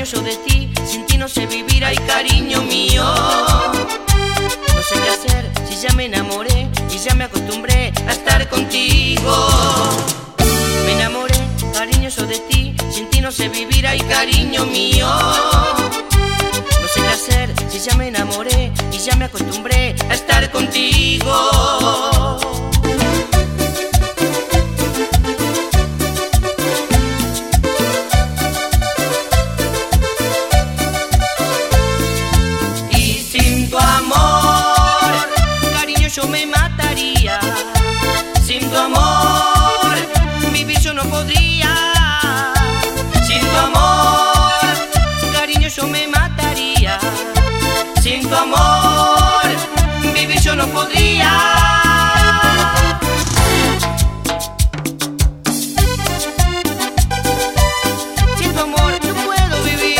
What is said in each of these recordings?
yo de ti, sin ti no sé vivir, ay cariño mío. No sé qué hacer si ya me enamoré y ya me acostumbré a estar contigo. Me enamoré, cariño yo de ti, sin ti no sé vivir, ay cariño mío. No sé qué hacer si ya me enamoré y ya me acostumbré a estar contigo. Yo me mataría, sin tu amor vivir yo no podría. Sin tu amor, cariño, yo me mataría. Sin tu amor vivir yo no podría. Sin tu amor no puedo vivir.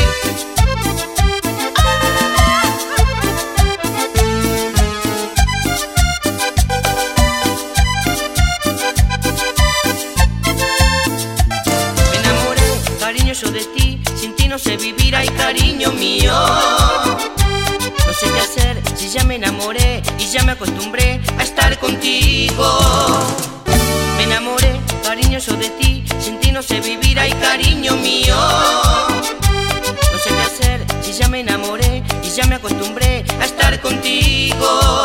Yo de ti, sin ti no sé vivir, ay cariño mío. No sé qué hacer si ya me enamoré y ya me acostumbré a estar contigo. Me enamoré, cariño yo de ti, sin ti no sé vivir, ay cariño mío. No sé qué hacer si ya me enamoré y ya me acostumbré a estar contigo.